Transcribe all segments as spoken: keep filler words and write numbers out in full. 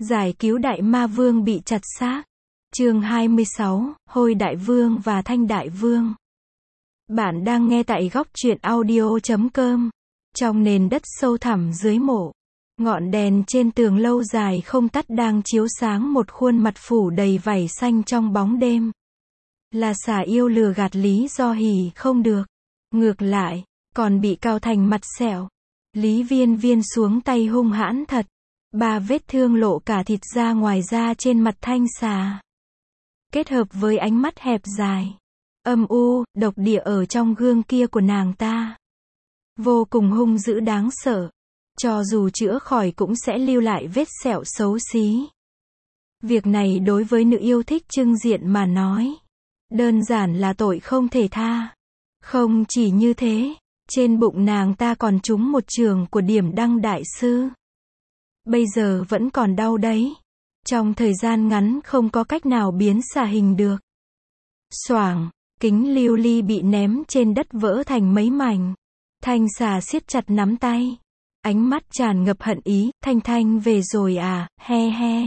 Giải cứu đại ma vương bị chặt xác. Chương hai mươi sáu, Hôi đại vương và Thanh đại vương. Bạn đang nghe tại góc truyện audio chấm com. Trong nền đất sâu thẳm dưới mộ, ngọn đèn trên tường lâu dài không tắt đang chiếu sáng một khuôn mặt phủ đầy vảy xanh trong bóng đêm. Là xà yêu lừa gạt Lý Do Hỉ không được. Ngược lại, còn bị cào thành mặt sẹo. Lý Viên Viên xuống tay hung hãn thật. Ba vết thương lộ cả thịt ra ngoài da trên mặt thanh xà. Kết hợp với ánh mắt hẹp dài, âm u, độc địa ở trong gương kia của nàng ta. Vô cùng hung dữ đáng sợ. Cho dù chữa khỏi cũng sẽ lưu lại vết sẹo xấu xí. Việc này đối với nữ yêu thích trưng diện mà nói, đơn giản là tội không thể tha. Không chỉ như thế, trên bụng nàng ta còn trúng một chưởng của Điểm Đăng đại sư. Bây giờ vẫn còn đau đấy. Trong thời gian ngắn không có cách nào biến xà hình được. Xoảng, kính lưu ly bị ném trên đất vỡ thành mấy mảnh. Thanh xà siết chặt nắm tay. Ánh mắt tràn ngập hận ý, Thanh Thanh về rồi à, he he.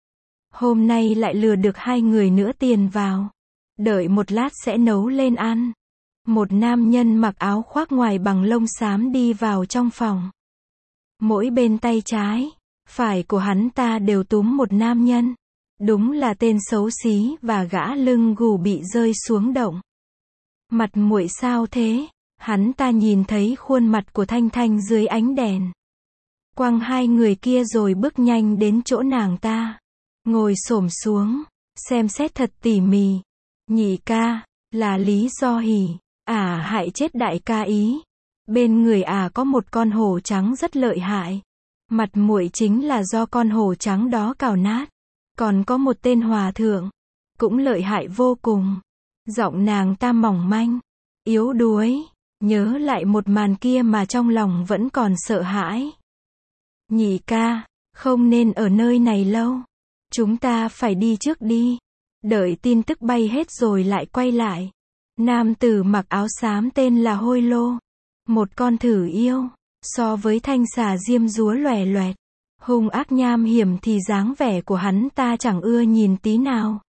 Hôm nay lại lừa được hai người nữa tiền vào. Đợi một lát sẽ nấu lên ăn. Một nam nhân mặc áo khoác ngoài bằng lông xám đi vào trong phòng. Mỗi bên tay trái, phải của hắn ta đều túm một nam nhân. Đúng là tên xấu xí và gã lưng gù bị rơi xuống động. Mặt muội sao thế? Hắn ta nhìn thấy khuôn mặt của Thanh Thanh dưới ánh đèn. Quăng hai người kia rồi bước nhanh đến chỗ nàng ta. Ngồi xổm xuống, xem xét thật tỉ mỉ. Nhị ca, là Lý Do Hỉ. Ả à, hại chết đại ca ý. Bên người Ả à, có một con hổ trắng rất lợi hại. Mặt muội chính là do con hổ trắng đó cào nát. Còn có một tên hòa thượng, cũng lợi hại vô cùng. Giọng nàng ta mỏng manh, yếu đuối. Nhớ lại một màn kia mà trong lòng vẫn còn sợ hãi. Nhị ca, không nên ở nơi này lâu. Chúng ta phải đi trước đi. Đợi tin tức bay hết rồi lại quay lại. Nam tử mặc áo xám tên là Hôi Lô. Một con thử yêu. So với thanh xà diêm dúa loè loẹt, hung ác nham hiểm thì dáng vẻ của hắn ta chẳng ưa nhìn tí nào.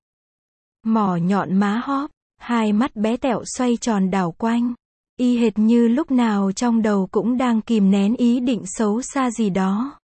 Mỏ nhọn má hóp, hai mắt bé tẹo xoay tròn đảo quanh. Y hệt như lúc nào trong đầu cũng đang kìm nén ý định xấu xa gì đó.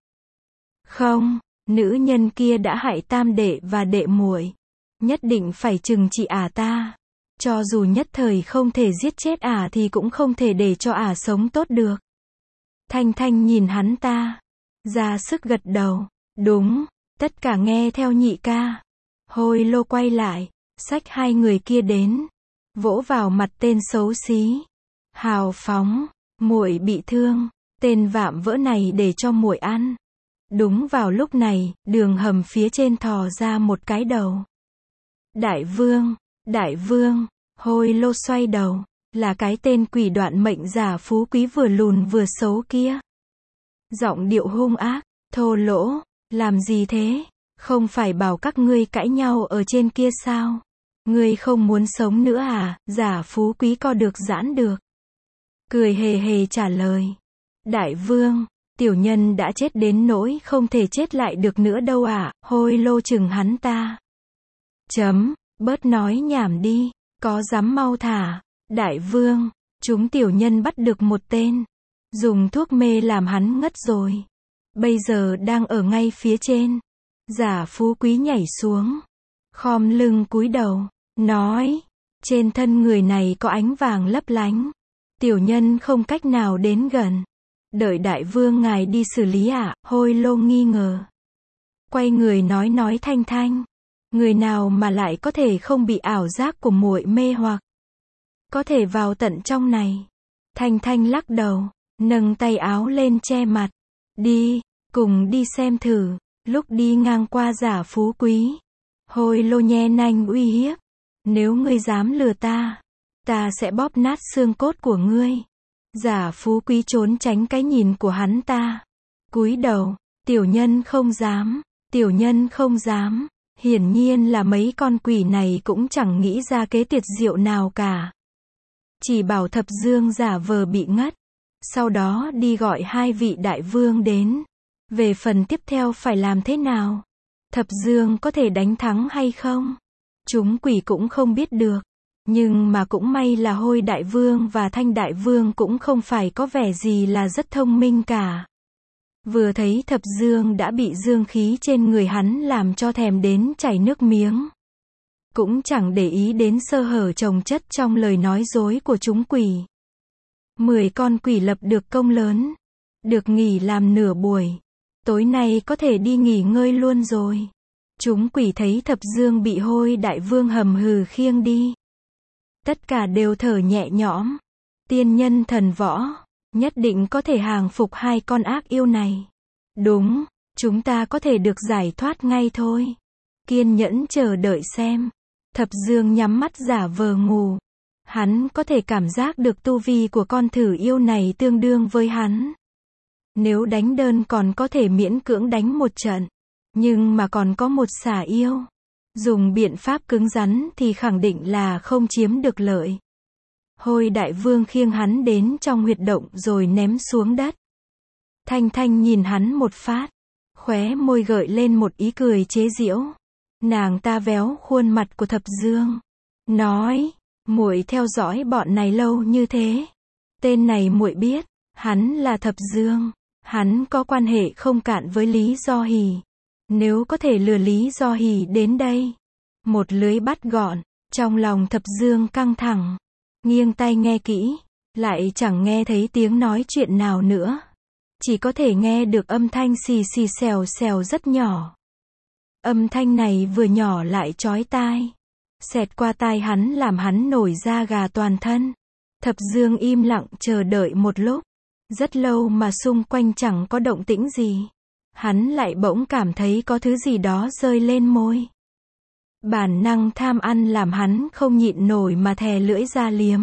Không, nữ nhân kia đã hại tam đệ và đệ muội. Nhất định phải trừng trị ả ta. Cho dù nhất thời không thể giết chết ả thì cũng không thể để cho ả sống tốt được. Thanh Thanh nhìn hắn ta, ra sức gật đầu. Đúng, tất cả nghe theo nhị ca. Hôi Lô quay lại, xách hai người kia đến, vỗ vào mặt tên xấu xí. Hào phóng, muội bị thương, tên vạm vỡ này để cho muội ăn. Đúng vào lúc này, đường hầm phía trên thò ra một cái đầu. Đại vương, đại vương, Hôi Lô xoay đầu. Là cái tên quỷ đoạn mệnh giả phú quý vừa lùn vừa xấu kia. Giọng điệu hung ác, thô lỗ, làm gì thế? Không phải bảo các ngươi cãi nhau ở trên kia sao? Ngươi không muốn sống nữa à? Giả phú quý co được giãn được. Cười hề hề trả lời. Đại vương, tiểu nhân đã chết đến nỗi không thể chết lại được nữa đâu ạ. À? Hôi Lô chừng hắn ta. Chấm, bớt nói nhảm đi, có dám mau thả. Đại vương, chúng tiểu nhân bắt được một tên. Dùng thuốc mê làm hắn ngất rồi. Bây giờ đang ở ngay phía trên. Giả phú quý nhảy xuống. Khom lưng cúi đầu. Nói. Trên thân người này có ánh vàng lấp lánh. Tiểu nhân không cách nào đến gần. Đợi đại vương ngài đi xử lý ạ. À? Hôi Lô nghi ngờ. Quay người nói nói Thanh Thanh. Người nào mà lại có thể không bị ảo giác của muội mê hoặc. Có thể vào tận trong này. Thanh Thanh lắc đầu, nâng tay áo lên che mặt. Đi, cùng đi xem thử. Lúc đi ngang qua giả phú quý, Hôi Lô nhe nanh uy hiếp. Nếu ngươi dám lừa ta, ta sẽ bóp nát xương cốt của ngươi. Giả phú quý trốn tránh cái nhìn của hắn ta. Cúi đầu, tiểu nhân không dám, tiểu nhân không dám. Hiển nhiên là mấy con quỷ này cũng chẳng nghĩ ra kế tuyệt diệu nào cả. Chỉ bảo Thập Dương giả vờ bị ngất. Sau đó đi gọi hai vị đại vương đến. Về phần tiếp theo phải làm thế nào? Thập Dương có thể đánh thắng hay không? Chúng quỷ cũng không biết được. Nhưng mà cũng may là Hôi Đại Vương và Thanh Đại Vương cũng không phải có vẻ gì là rất thông minh cả. Vừa thấy Thập Dương đã bị dương khí trên người hắn làm cho thèm đến chảy nước miếng. Cũng chẳng để ý đến sơ hở chồng chất trong lời nói dối của chúng quỷ. Mười con quỷ lập được công lớn. Được nghỉ làm nửa buổi. Tối nay có thể đi nghỉ ngơi luôn rồi. Chúng quỷ thấy Thập Dương bị Hôi Đại Vương hầm hừ khiêng đi. Tất cả đều thở nhẹ nhõm. Tiên nhân thần võ, nhất định có thể hàng phục hai con ác yêu này. Đúng, chúng ta có thể được giải thoát ngay thôi. Kiên nhẫn chờ đợi xem. Thập Dương nhắm mắt giả vờ ngủ. Hắn có thể cảm giác được tu vi của con thử yêu này tương đương với hắn. Nếu đánh đơn còn có thể miễn cưỡng đánh một trận. Nhưng mà còn có một xả yêu. Dùng biện pháp cứng rắn thì khẳng định là không chiếm được lợi. Hôi Đại Vương khiêng hắn đến trong huyệt động rồi ném xuống đất. Thanh Thanh nhìn hắn một phát. Khóe môi gợi lên một ý cười chế giễu. Nàng ta véo khuôn mặt của Thập Dương. Nói, muội theo dõi bọn này lâu như thế. Tên này muội biết, hắn là Thập Dương. Hắn có quan hệ không cạn với Lý Do Hỷ. Nếu có thể lừa Lý Do Hỷ đến đây. Một lưới bắt gọn, trong lòng Thập Dương căng thẳng. Nghiêng tai nghe kỹ, lại chẳng nghe thấy tiếng nói chuyện nào nữa. Chỉ có thể nghe được âm thanh xì xì xèo xèo rất nhỏ. Âm thanh này vừa nhỏ lại chói tai. Xẹt qua tai hắn làm hắn nổi da gà toàn thân. Thập Dương im lặng chờ đợi một lúc. Rất lâu mà xung quanh chẳng có động tĩnh gì. Hắn lại bỗng cảm thấy có thứ gì đó rơi lên môi. Bản năng tham ăn làm hắn không nhịn nổi mà thè lưỡi ra liếm.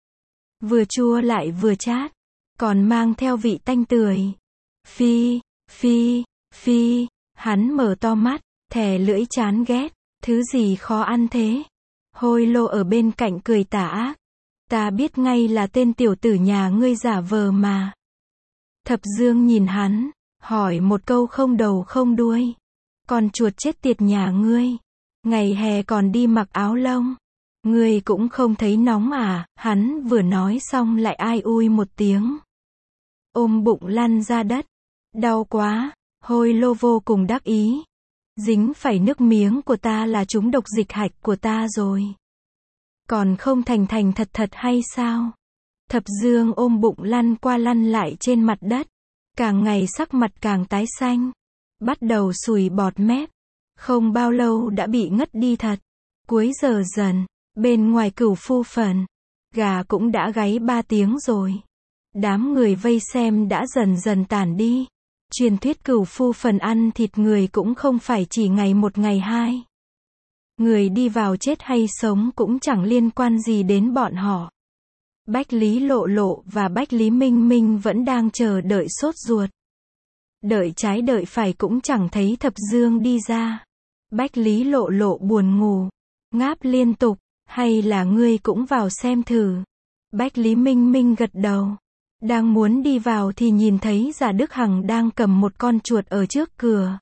Vừa chua lại vừa chát. Còn mang theo vị tanh tưởi. Phi, phi, phi. Hắn mở to mắt, thè lưỡi chán ghét. Thứ gì khó ăn thế? Hôi Lô ở bên cạnh cười tà ác. Ta biết ngay là tên tiểu tử nhà ngươi giả vờ mà. Thập Dương nhìn hắn, hỏi một câu không đầu không đuôi. Con chuột chết tiệt nhà ngươi. Ngày hè còn đi mặc áo lông. Ngươi cũng không thấy nóng à? Hắn vừa nói xong lại ai ui một tiếng. Ôm bụng lăn ra đất. Đau quá. Hôi Lô vô cùng đắc ý. Dính phải nước miếng của ta là trúng độc dịch hạch của ta rồi. Còn không thành thành thật thật hay sao? Thập Dương ôm bụng lăn qua lăn lại trên mặt đất. Càng ngày sắc mặt càng tái xanh. Bắt đầu sùi bọt mép. Không bao lâu đã bị ngất đi thật. Cuối giờ dần, bên ngoài Cửu Phu Phần, gà cũng đã gáy ba tiếng rồi. Đám người vây xem đã dần dần tản đi. Truyền thuyết Cửu Phu Phần ăn thịt người cũng không phải chỉ ngày một ngày hai. Người đi vào chết hay sống cũng chẳng liên quan gì đến bọn họ. Bách Lý Lộ Lộ và Bách Lý Minh Minh vẫn đang chờ đợi sốt ruột. Đợi trái đợi phải cũng chẳng thấy Thập Dương đi ra. Bách Lý Lộ Lộ buồn ngủ, ngáp liên tục, hay là ngươi cũng vào xem thử. Bách Lý Minh Minh gật đầu. Đang muốn đi vào thì nhìn thấy Giả Đức Hằng đang cầm một con chuột ở trước cửa.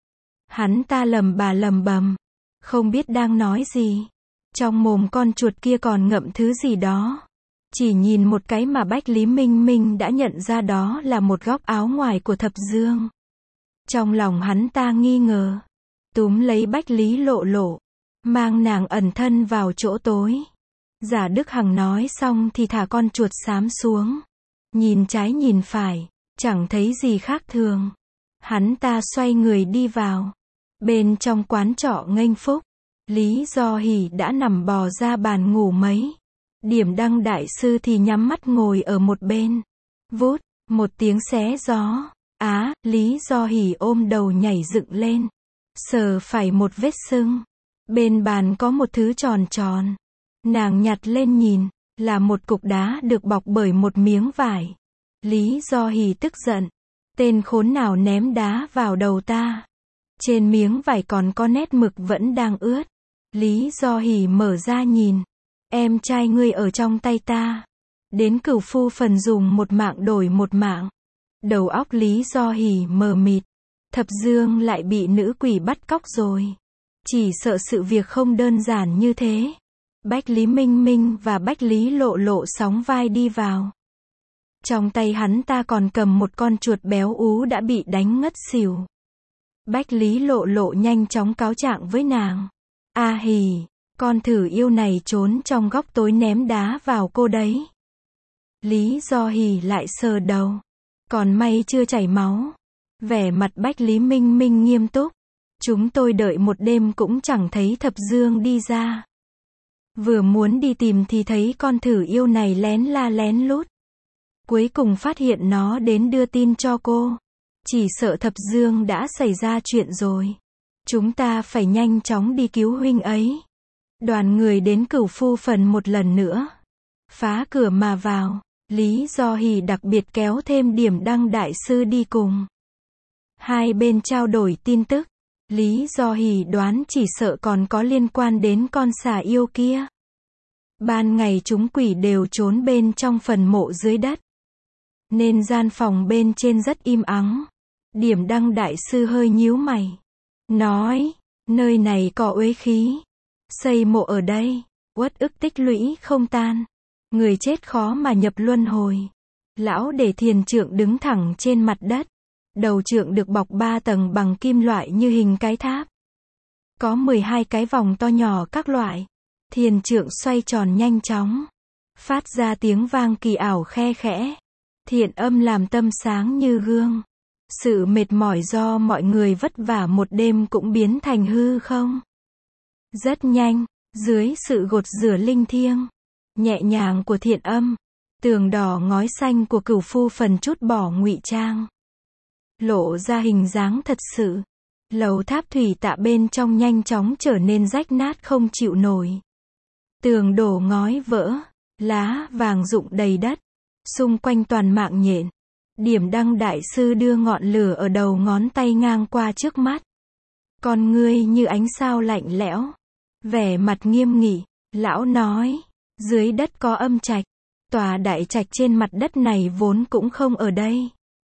Hắn ta lầm bà lầm bầm, không biết đang nói gì. Trong mồm con chuột kia còn ngậm thứ gì đó. Chỉ nhìn một cái mà Bách Lý Minh Minh đã nhận ra đó là một góc áo ngoài của Thập Dương. Trong lòng hắn ta nghi ngờ. Túm lấy Bách Lý Lộ Lộ, mang nàng ẩn thân vào chỗ tối. Giả Đức Hằng nói xong thì thả con chuột xám xuống. Nhìn trái nhìn phải, chẳng thấy gì khác thường. Hắn ta xoay người đi vào. Bên trong quán trọ nghênh phúc, Lý Do Hỷ đã nằm bò ra bàn ngủ mấy. Điểm Đăng đại sư thì nhắm mắt ngồi ở một bên. Vút, một tiếng xé gió. Á, Lý Do Hỷ ôm đầu nhảy dựng lên. Sờ phải một vết sưng. Bên bàn có một thứ tròn tròn. Nàng nhặt lên nhìn, là một cục đá được bọc bởi một miếng vải. Lý Do Hỷ tức giận. Tên khốn nào ném đá vào đầu ta? Trên miếng vải còn có nét mực vẫn đang ướt. Lý Do Hỷ mở ra nhìn. Em trai ngươi ở trong tay ta. Đến Cửu Phu Phần dùng một mạng đổi một mạng. Đầu óc Lý Do Hỷ mờ mịt. Thập Dương lại bị nữ quỷ bắt cóc rồi. Chỉ sợ sự việc không đơn giản như thế. Bách Lý Minh Minh và Bách Lý Lộ Lộ sóng vai đi vào. Trong tay hắn ta còn cầm một con chuột béo ú đã bị đánh ngất xỉu. Bách Lý Lộ Lộ nhanh chóng cáo trạng với nàng. A hì, con thử yêu này trốn trong góc tối ném đá vào cô đấy. Lý Do Hỉ lại sờ đầu. Còn may chưa chảy máu. Vẻ mặt Bách Lý Minh Minh nghiêm túc. Chúng tôi đợi một đêm cũng chẳng thấy Thập Dương đi ra. Vừa muốn đi tìm thì thấy con thử yêu này lén la lén lút. Cuối cùng phát hiện nó đến đưa tin cho cô. Chỉ sợ Thập Dương đã xảy ra chuyện rồi. Chúng ta phải nhanh chóng đi cứu huynh ấy. Đoàn người đến Cửu Phu Phần một lần nữa. Phá cửa mà vào. Lý Do Hỉ đặc biệt kéo thêm Điểm Đăng đại sư đi cùng. Hai bên trao đổi tin tức. Lý Do Hỉ đoán chỉ sợ còn có liên quan đến con xà yêu kia. Ban ngày chúng quỷ đều trốn bên trong phần mộ dưới đất. Nên gian phòng bên trên rất im ắng. Điểm Đăng đại sư hơi nhíu mày. Nói, nơi này có uế khí. Xây mộ ở đây, uất ức tích lũy không tan. Người chết khó mà nhập luân hồi. Lão để thiền trượng đứng thẳng trên mặt đất. Đầu trượng được bọc ba tầng bằng kim loại như hình cái tháp. Có mười hai cái vòng to nhỏ các loại. Thiền trượng xoay tròn nhanh chóng. Phát ra tiếng vang kỳ ảo khe khẽ. Thiện âm làm tâm sáng như gương. Sự mệt mỏi do mọi người vất vả một đêm cũng biến thành hư không. Rất nhanh, dưới sự gột rửa linh thiêng, nhẹ nhàng của thiện âm, tường đỏ ngói xanh của Cửu Phu Phần chút bỏ ngụy trang. Lộ ra hình dáng thật sự. Lầu tháp thủy tạ bên trong nhanh chóng trở nên rách nát không chịu nổi. Tường đổ ngói vỡ, lá vàng rụng đầy đất. Xung quanh toàn mạng nhện. Điểm Đăng đại sư đưa ngọn lửa ở đầu ngón tay ngang qua trước mắt. Con ngươi như ánh sao lạnh lẽo. Vẻ mặt nghiêm nghị, lão nói, dưới đất có âm trạch. Tòa đại trạch trên mặt đất này vốn cũng không ở đây.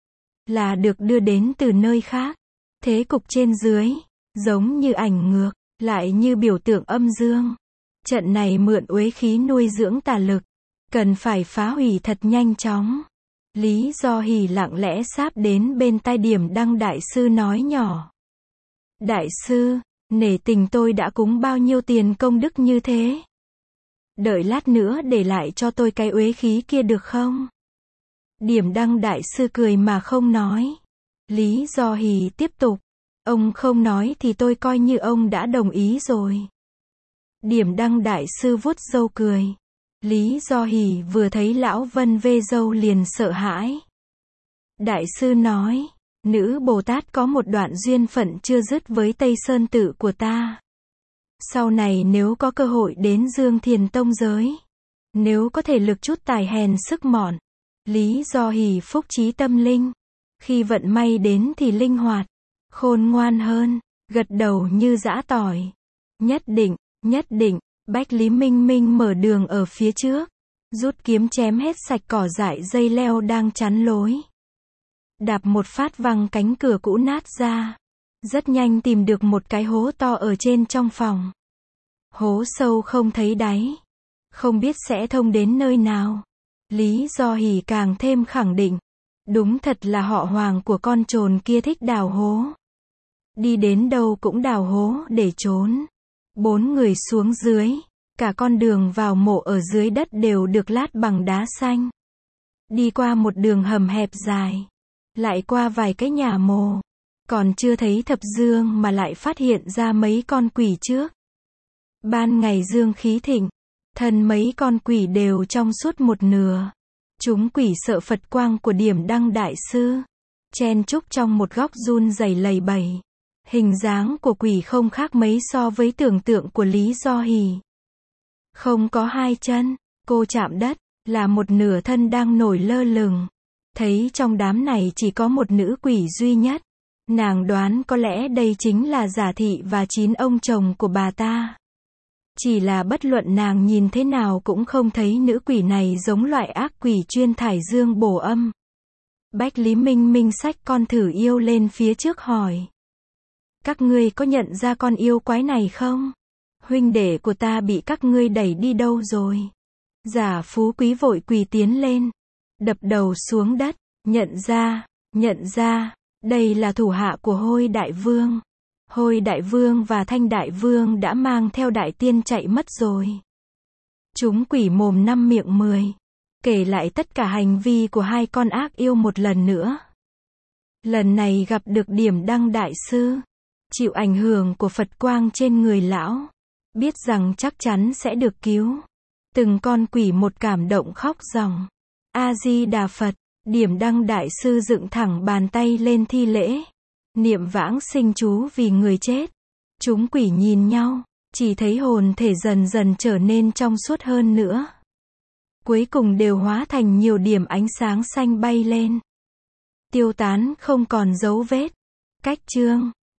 Là được đưa đến từ nơi khác. Thế cục trên dưới, giống như ảnh ngược, lại như biểu tượng âm dương. Trận này mượn uế khí nuôi dưỡng tà lực. Cần phải phá hủy thật nhanh chóng. Lý Do Hỉ lặng lẽ sáp đến bên tai Điểm Đăng đại sư nói nhỏ. Đại sư, nể tình tôi đã cúng bao nhiêu tiền công đức như thế. Đợi lát nữa để lại cho tôi cái uế khí kia được không? Điểm Đăng đại sư cười mà không nói. Lý Do Hỉ tiếp tục. Ông không nói thì tôi coi như ông đã đồng ý rồi. Điểm Đăng đại sư vuốt râu cười. Lý Do Hỉ vừa thấy lão vân vê râu liền sợ hãi. Đại sư nói, nữ Bồ Tát có một đoạn duyên phận chưa dứt với Tây Sơn Tự của ta. Sau này nếu có cơ hội đến Dương Thiền Tông giới, nếu có thể lực chút tài hèn sức mọn, Lý Do Hỉ phúc trí tâm linh. Khi vận may đến thì linh hoạt, khôn ngoan hơn, gật đầu như giã tỏi. Nhất định, nhất định. Bách Lý Minh Minh mở đường ở phía trước. Rút kiếm chém hết sạch cỏ dại dây leo đang chắn lối. Đạp một phát văng cánh cửa cũ nát ra. Rất nhanh tìm được một cái hố to ở trên trong phòng. Hố sâu không thấy đáy. Không biết sẽ thông đến nơi nào. Lý Do Hỉ càng thêm khẳng định. Đúng thật là họ Hoàng của con trồn kia thích đào hố. Đi đến đâu cũng đào hố để trốn. Bốn người xuống dưới. Cả con đường vào mộ ở dưới đất đều được lát bằng đá xanh. Đi qua một đường hầm hẹp dài. Lại qua vài cái nhà mồ. Còn chưa thấy Thập Dương mà lại phát hiện ra mấy con quỷ trước. Ban ngày dương khí thịnh. Thân mấy con quỷ đều trong suốt một nửa. Chúng quỷ sợ Phật quang của Điểm Đăng đại sư. Chen chúc trong một góc run rẩy lầy bẩy. Hình dáng của quỷ không khác mấy so với tưởng tượng của Lý Do Hỉ. Không có hai chân, cô chạm đất, là một nửa thân đang nổi lơ lửng. Thấy trong đám này chỉ có một nữ quỷ duy nhất. Nàng đoán có lẽ đây chính là Giả Thị và chín ông chồng của bà ta. Chỉ là bất luận nàng nhìn thế nào cũng không thấy nữ quỷ này giống loại ác quỷ chuyên thải dương bổ âm. Bách Lý Minh Minh xách con thử yêu lên phía trước hỏi. Các ngươi có nhận ra con yêu quái này không? Huynh đệ của ta bị các ngươi đẩy đi đâu rồi? Giả Phú Quý vội quỳ tiến lên, đập đầu xuống đất, nhận ra, nhận ra, đây là thủ hạ của Hôi Đại Vương. Hôi Đại Vương và Thanh Đại Vương đã mang theo đại tiên chạy mất rồi. Chúng quỷ mồm năm miệng mười, kể lại tất cả hành vi của hai con ác yêu một lần nữa. Lần này gặp được Điểm Đăng Đại Sư, chịu ảnh hưởng của Phật quang trên người lão, biết rằng chắc chắn sẽ được cứu. Từng con quỷ một cảm động khóc ròng. A-di-đà Phật, Điểm Đăng Đại Sư dựng thẳng bàn tay lên thi lễ, niệm vãng sinh chú vì người chết. Chúng quỷ nhìn nhau, chỉ thấy hồn thể dần dần trở nên trong suốt hơn nữa. Cuối cùng đều hóa thành nhiều điểm ánh sáng xanh bay lên, tiêu tán không còn dấu vết. Cách chương